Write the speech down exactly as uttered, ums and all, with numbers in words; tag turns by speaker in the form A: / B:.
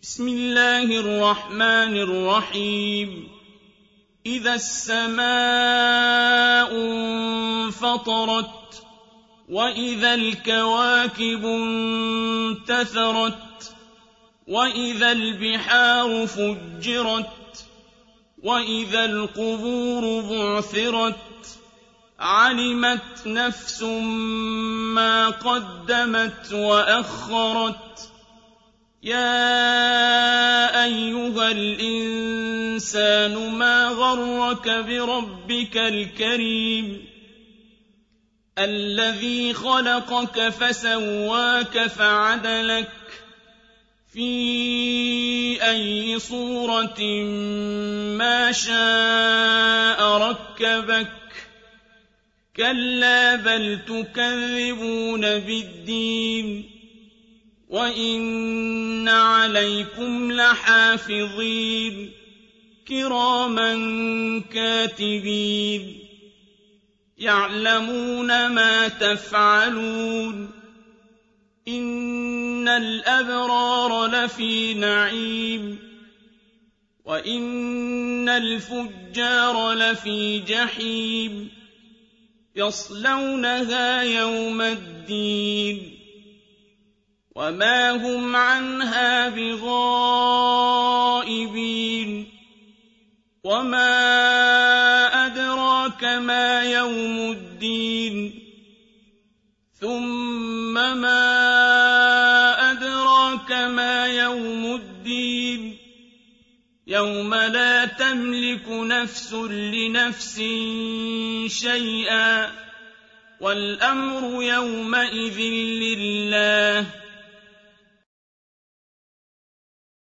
A: بسم الله الرحمن الرحيم إذا السماء انفطرت وإذا الكواكب انتثرت وإذا البحار فجرت وإذا القبور بعثرت علمت نفس ما قدمت وأخرت يا أيها الإنسان ما غرك بربك الكريم الذي خلقك فسواك فعدلك في أي صورة ما شاء ركبك كلا بل تكذبون بالدين وإن عليكم لحافظين كراما كاتبين يعلمون ما تفعلون إن الأبرار لفي نعيم وإن الفجار لفي جحيم يصلونها يوم الدين وما هم عنها بغائبين وما أدراك ما يوم الدين ثم ما أدراك ما يوم الدين يوم لا تملك نفس لنفس شيئا والأمر يومئذ لله